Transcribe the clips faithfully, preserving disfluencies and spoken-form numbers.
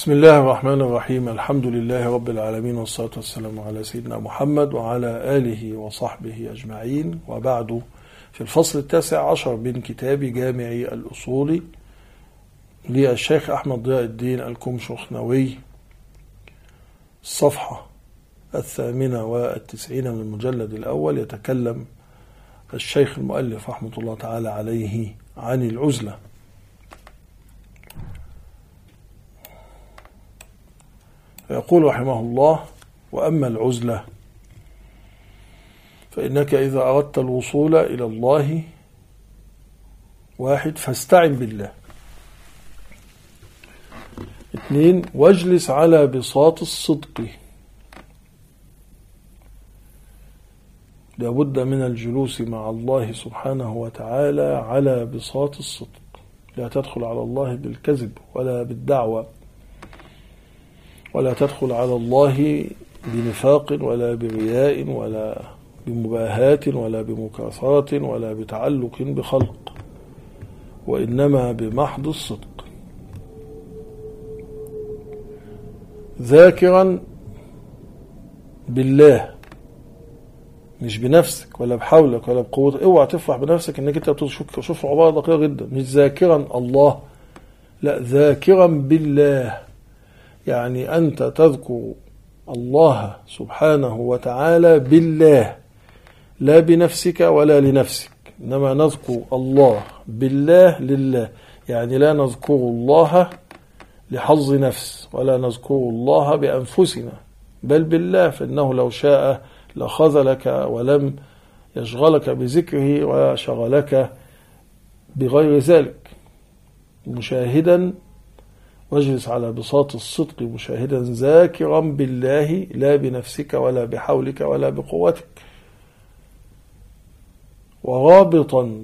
بسم الله الرحمن الرحيم. الحمد لله رب العالمين، والصلاة والسلام على سيدنا محمد وعلى آله وصحبه أجمعين، وبعد. في الفصل التاسع عشر من كتاب جامع الأصول للشيخ أحمد ضياء الدين الكمشخنوي، الصفحة الثامنة والتسعين من المجلد الأول، يتكلم الشيخ المؤلف رحمة الله تعالى عليه عن العزلة. يقول رحمه الله: وأما العزلة فإنك إذا أردت الوصول إلى الله واحد فاستعن بالله. اثنين، واجلس على بساط الصدق. لابد من الجلوس مع الله سبحانه وتعالى على بساط الصدق، لا تدخل على الله بالكذب ولا بالدعوة، ولا تدخل على الله بنفاق ولا برياء ولا بمباهاة ولا بمكاثرة ولا بتعلق بخلق، وإنما بمحض الصدق، ذاكرا بالله، مش بنفسك ولا بحولك ولا بقوتك. اوعى تفرح بنفسك انك انت بتشوف عبارة دقيقة جدا، مش ذاكرا الله، لا، ذاكرا بالله، يعني أنت تذكر الله سبحانه وتعالى بالله، لا بنفسك ولا لنفسك، إنما نذكر الله بالله لله، يعني لا نذكر الله لحظ نفس ولا نذكر الله بأنفسنا، بل بالله، فإنه لو شاء لخذلك ولم يشغلك بذكره وشغلك بغير ذلك. مشاهدا، واجلس على بساط الصدق مشاهدا ذاكرا بالله، لا بنفسك ولا بحولك ولا بقوتك، ورابطا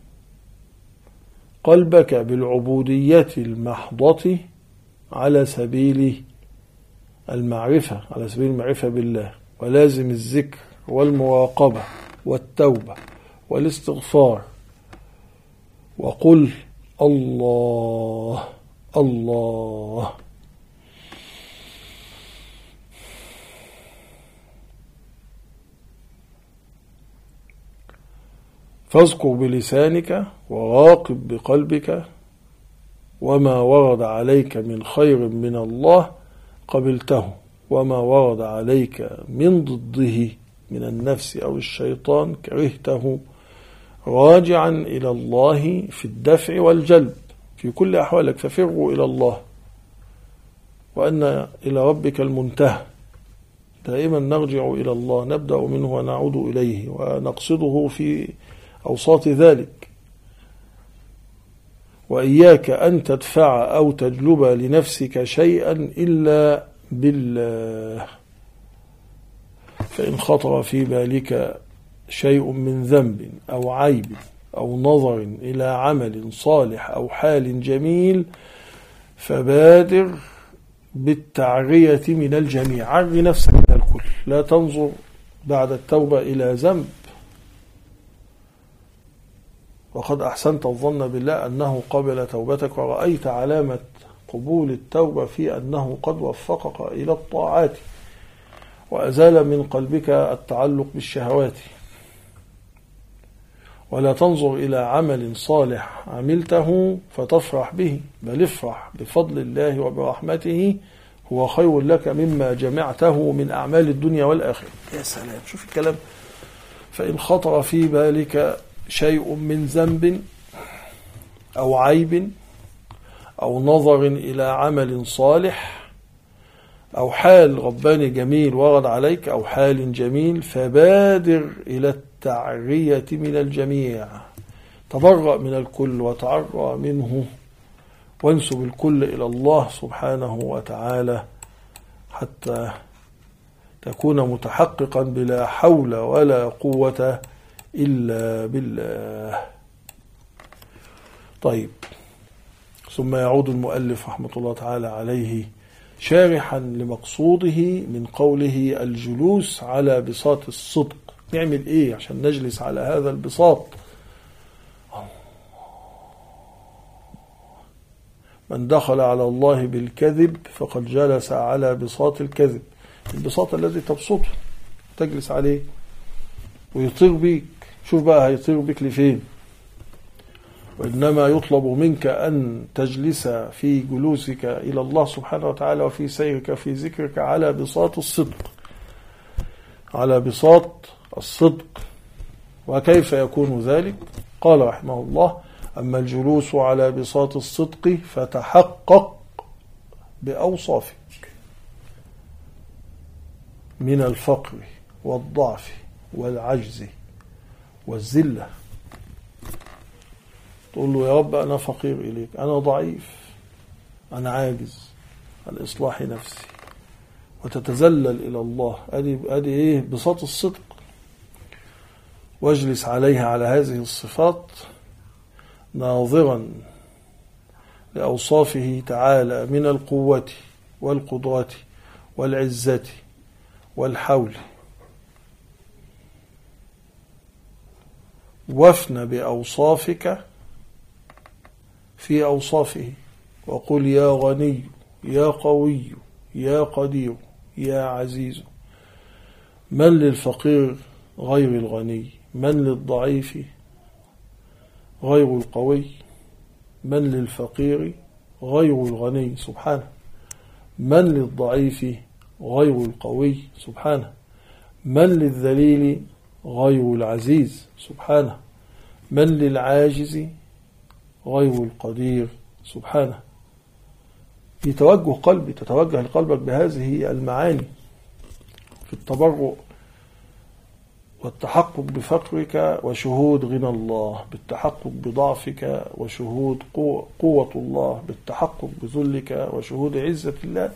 قلبك بالعبودية المحضة على سبيل المعرفة على سبيل المعرفة بالله، ولازم الذكر والمراقبة والتوبة والاستغفار، وقل الله الله. فاذكر بلسانك وراقب بقلبك، وما ورد عليك من خير من الله قبلته، وما ورد عليك من ضده من النفس أو الشيطان كرهته، راجعا إلى الله في الدفع والجلب في كل أحوالك، ففروا إلى الله، وأن إلى ربك المنتهى. دائما نرجع إلى الله، نبدأ منه ونعود إليه ونقصده في أوساط ذلك. وإياك أن تدفع أو تجلب لنفسك شيئا إلا بالله، فإن خطر في بالك شيء من ذنب أو عيب أو نظر إلى عمل صالح أو حال جميل، فبادر بالتعرية من الجميع، عري نفسك من الكل، لا تنظر بعد التوبة إلى ذنب. وقد أحسنت الظن بالله أنه قبل توبتك، ورأيت علامة قبول التوبة في أنه قد وفقك إلى الطاعات وأزال من قلبك التعلق بالشهوات. ولا تنظر إلى عمل صالح عملته فتفرح به، بل افرح بفضل الله وبرحمته، هو خير لك مما جمعته من أعمال الدنيا والآخرة. يا سلام، شوف الكلام. فإن خطر في بالك شيء من ذنب أو عيب أو نظر إلى عمل صالح أو حال رباني جميل ورد عليك أو حال جميل، فبادر إلى التعرية من الجميع، تبرأ من الكل وتعرى منه، وانسب الكل إلى الله سبحانه وتعالى، حتى تكون متحققا بلا حول ولا قوة إلا بالله. طيب، ثم يعود المؤلف رحمة الله تعالى عليه شارحا لمقصوده من قوله الجلوس على بساط الصدق. نعمل ايه عشان نجلس على هذا البساط؟ من دخل على الله بالكذب فقد جلس على بساط الكذب، البساط الذي تبسطه تجلس عليه ويطير بيك. شوف بقى هيطير بيك لفين. وإنما يطلب منك أن تجلس في جلوسك إلى الله سبحانه وتعالى وفي سيرك في ذكرك على بساط الصدق، على بساط الصدق. وكيف يكون ذلك؟ قال رحمه الله: أما الجلوس على بساط الصدق فتحقق بأوصافك من الفقر والضعف والعجز والذلة. تقول له: يا رب أنا فقير إليك، أنا ضعيف، أنا عاجز عن إصلاح نفسي، وتتذلل إلى الله. أدي, أدي إيه؟ بساط الصدق. واجلس عليها على هذه الصفات ناظرا لأوصافه تعالى من القوة والقدرة والعزة والحول، وافن بأوصافك في أوصافه، وقل: يا غني يا قوي يا قدير يا عزيز. من للفقير غير الغني؟ من للضعيف غير القوي؟ من للفقير غير الغني سبحانه؟ من للضعيف غير القوي سبحانه؟ من للذليل غير العزيز سبحانه؟ من للعاجز غير القدير سبحانه؟ في توجه قلبي، تتوجه لقلبك بهذه المعاني في التبرؤ والتحقق بفقرك وشهود غنى الله، بالتحقق بضعفك وشهود قوة الله، بالتحقق بذلك وشهود عزة الله.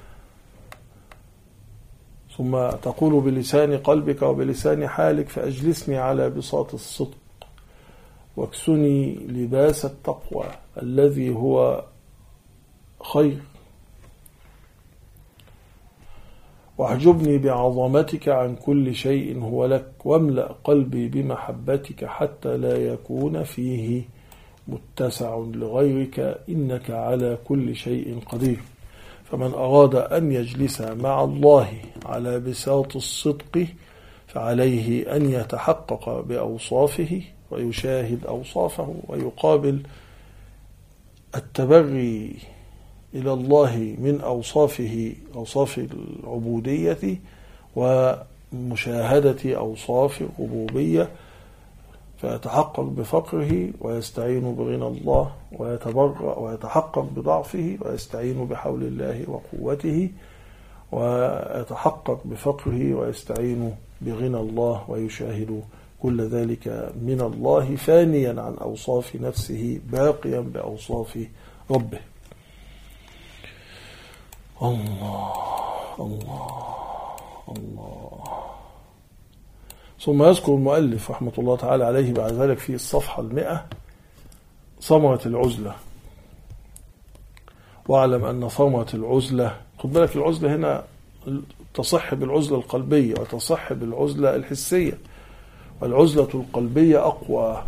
ثم تقول بلسان قلبك وبلسان حالك: فأجلسني على بساط الصدق واكسني لباس التقوى الذي هو خير، واحجبني بعظمتك عن كل شيء هو لك، واملأ قلبي بمحبتك حتى لا يكون فيه متسع لغيرك، إنك على كل شيء قدير. فمن أراد أن يجلس مع الله على بساط الصدق فعليه أن يتحقق بأوصافه ويشاهد أوصافه، ويقابل التبري إلى الله من أوصافه، أوصاف العبودية، ومشاهدة أوصاف الربوبية، فيتحقق بفقره ويستعين بغنى الله، ويتبرأ ويتحقق بضعفه ويستعين بحول الله وقوته، ويتحقق بفقره ويستعين بغنى الله، ويشاهد كل ذلك من الله فانيا عن أوصاف نفسه باقيا بأوصاف ربه. الله الله الله. ثم يذكر المؤلف رحمة الله تعالى عليه بعد ذلك في الصفحة المئة ثمرة العزلة. واعلم أن ثمرة العزلة، خد بالك، العزلة هنا تصح بالعزلة القلبية وتصح بالعزلة الحسية، والعزلة القلبية أقوى،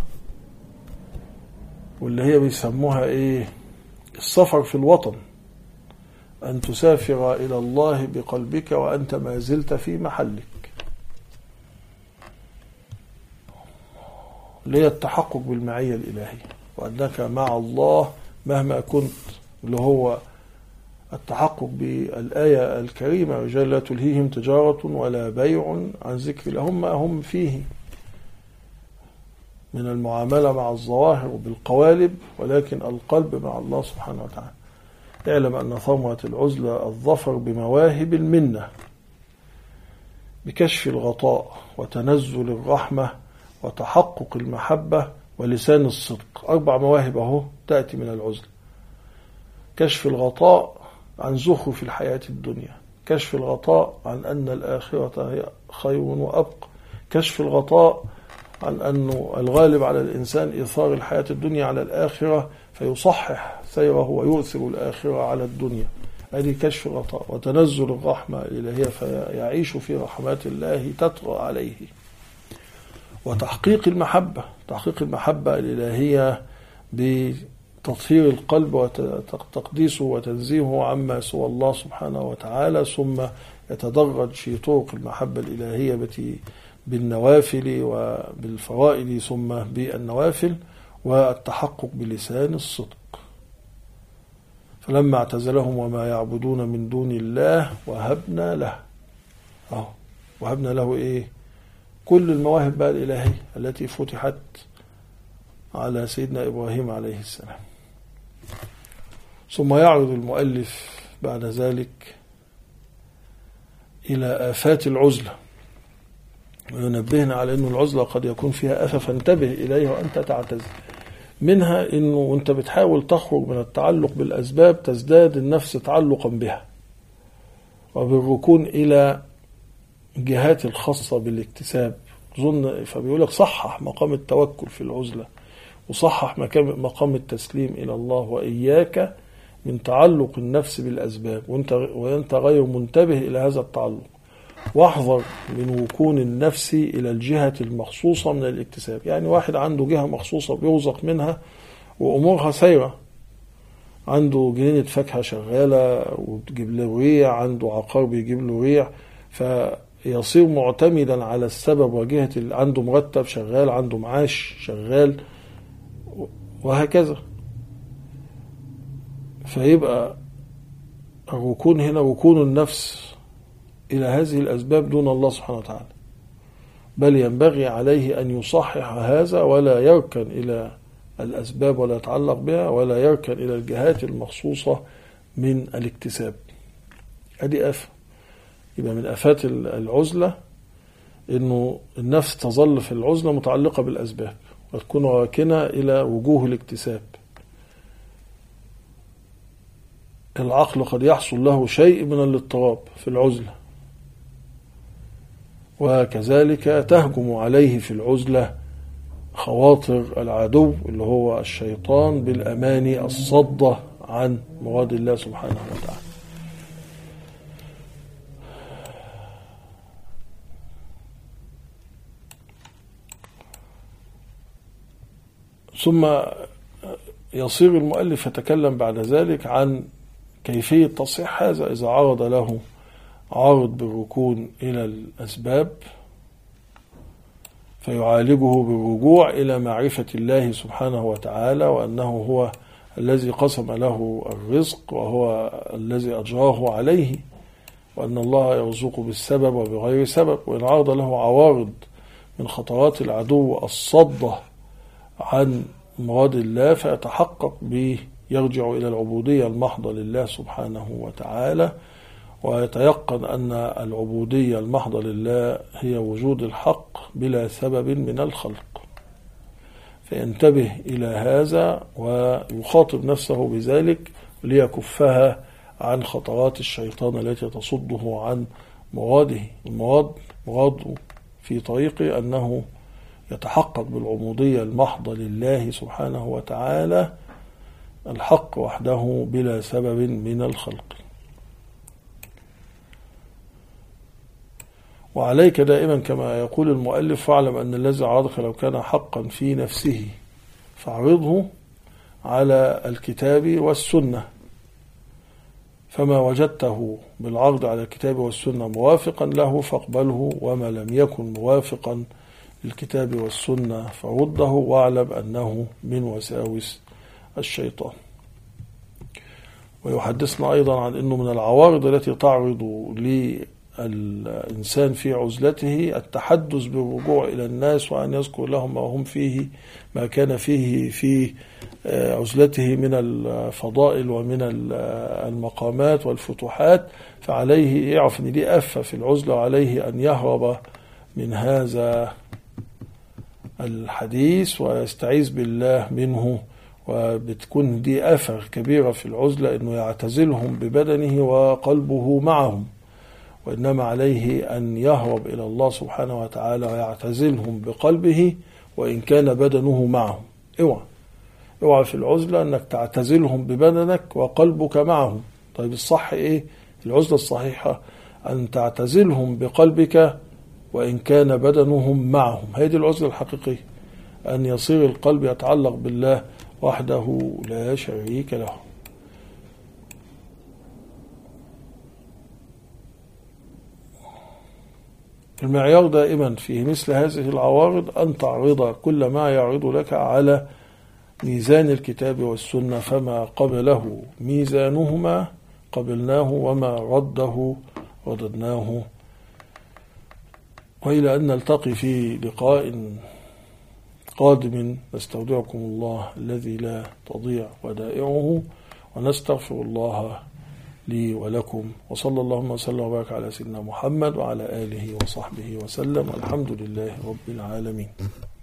واللي هي بيسموها إيه؟ السفر في الوطن، أن تسافر إلى الله بقلبك وأنت ما زلت في محلك، اللي هي التحقق بالمعية الإلهية، وأنك مع الله مهما كنت، اللي هو التحقق بالآية الكريمة: رجال لا تلهيهم تجارة ولا بيع عن ذكر الله. هم هم فيه من المعاملة مع الظواهر وبالقوالب، ولكن القلب مع الله سبحانه وتعالى. اعلم أن ثمرة العزلة الظفر بمواهب المنة، بكشف الغطاء وتنزل الرحمة وتحقق المحبة ولسان الصدق. أربع مواهب أهو تأتي من العزلة: كشف الغطاء عن زخرف الحياة الدنيا، كشف الغطاء عن أن الآخرة هي خير وأبقى، كشف الغطاء عن أنه الغالب على الإنسان إيثار الحياة الدنيا على الآخرة فيصحح سيره ويؤثر الآخرة على الدنيا. هذه كشف الغطاء. وتنزل الرحمة الإلهية فيعيش في رحمات الله تطغى عليه. وتحقيق المحبة، تحقيق المحبة الإلهية تطهير القلب وتقديسه وتنزيهه عما سوى الله سبحانه وتعالى، ثم يتدرج في طرق المحبة الإلهية بالنوافل وبالفرائض ثم بالنوافل، والتحقق بلسان الصدق. فلما اعتزلهم وما يعبدون من دون الله وهبنا له أهو وهبنا له إيه؟ كل المواهب بقى الإلهية التي فتحت على سيدنا إبراهيم عليه السلام. ثم يعرض المؤلف بعد ذلك إلى آفات العزلة، وينبهنا على أن العزلة قد يكون فيها آفة فانتبه إليها وأنت تعتزل منها. أنه وأنت بتحاول تخرج من التعلق بالأسباب تزداد النفس تعلقا بها وبالركون إلى جهات الخاصة بالاكتساب. ظن فبيقولك صحح مقام التوكل في العزلة، وصحح مقام التسليم إلى الله، وإياك من تعلق النفس بالأسباب وانت, وانت غير منتبه إلى هذا التعلق، واحذر من وكون النفس إلى الجهة المخصوصة من الاكتساب. يعني واحد عنده جهة مخصوصة بيرزق منها وأمورها سيرة، عنده جنينة فاكهة شغالة وتجيب له ريع، عنده عقار بيجيب له ريع، فيصير معتمدا على السبب وجهة عنده مرتب شغال، عنده معاش شغال، وهكذا. فيبقى الركون هنا ركون النفس إلى هذه الأسباب دون الله سبحانه وتعالى، بل ينبغي عليه أن يصحح هذا ولا يركن إلى الأسباب ولا يتعلق بها، ولا يركن إلى الجهات المخصوصة من الاكتساب. هذه آفة. يبقى من آفات العزلة إنه النفس تظل في العزلة متعلقة بالأسباب وتكون راكنة إلى وجوه الاكتساب. العقل قد يحصل له شيء من الاضطراب في العزلة، وكذلك تهجم عليه في العزلة خواطر العدو اللي هو الشيطان بالأماني الصدة عن مراد الله سبحانه وتعالى. ثم يصير المؤلف يتكلم بعد ذلك عن كيفية تصحيح هذا إذا عرض له عارض بالركون إلى الأسباب، فيعالجه بالرجوع إلى معرفة الله سبحانه وتعالى، وأنه هو الذي قسم له الرزق وهو الذي أجراه عليه، وأن الله يرزق بالسبب وبغير سبب. وإن عرض له عوارض من خطرات العدو الصدة عن مراد الله فيتحقق به، يرجع إلى العبودية المحضة لله سبحانه وتعالى، ويتيقن أن العبودية المحضة لله هي وجود الحق بلا سبب من الخلق، فينتبه إلى هذا ويخاطب نفسه بذلك ليكفها عن خطرات الشيطان التي تصده عن مراده. المراد مراده في طريقه أنه يتحقق بالعبودية المحضة لله سبحانه وتعالى الحق وحده بلا سبب من الخلق. وعليك دائما كما يقول المؤلف: فاعلم أن الذي عرضك لو كان حقا في نفسه فاعرضه على الكتاب والسنة، فما وجدته بالعرض على الكتاب والسنة موافقا له فاقبله، وما لم يكن موافقا للكتاب والسنة فرده، واعلم أنه من وساوس الشيطان. ويحدثنا أيضا عن أنه من العوارض التي تعرض للإنسان في عزلته التحدث بالرجوع إلى الناس، وأن يذكر لهم ما هم فيه، ما كان فيه في عزلته من الفضائل ومن المقامات والفتوحات. فعليه يعرف أن دي أفة في العزلة، وعليه أن يهرب من هذا الحديث ويستعيذ بالله منه. وبتكون دي آفة كبيرة في العزلة أنه يعتزلهم ببدنه وقلبه معهم، وإنما عليه أن يهرب إلى الله سبحانه وتعالى ويعتزلهم بقلبه وإن كان بدنه معهم. اوعى اوعى في العزلة أنك تعتزلهم ببدنك وقلبك معهم. طيب الصح إيه؟ العزلة الصحيحة أن تعتزلهم بقلبك وإن كان بدنهم معهم. هذه العزلة الحقيقية، أن يصير القلب يتعلق بالله وحده لا شريك له. المعيار دائما في مثل هذه العوارض أن تعرض كل ما يعرض لك على ميزان الكتاب والسنة، فما قبله ميزانهما قبلناه وما رده رددناه. وإلى أن نلتقي في لقاء قادم، نستودعكم الله الذي لا تضيع ودائعه، ونستغفر الله لي ولكم، وصلى اللهم وسلم وبارك على سيدنا محمد وعلى آله وصحبه وسلم، الحمد لله رب العالمين.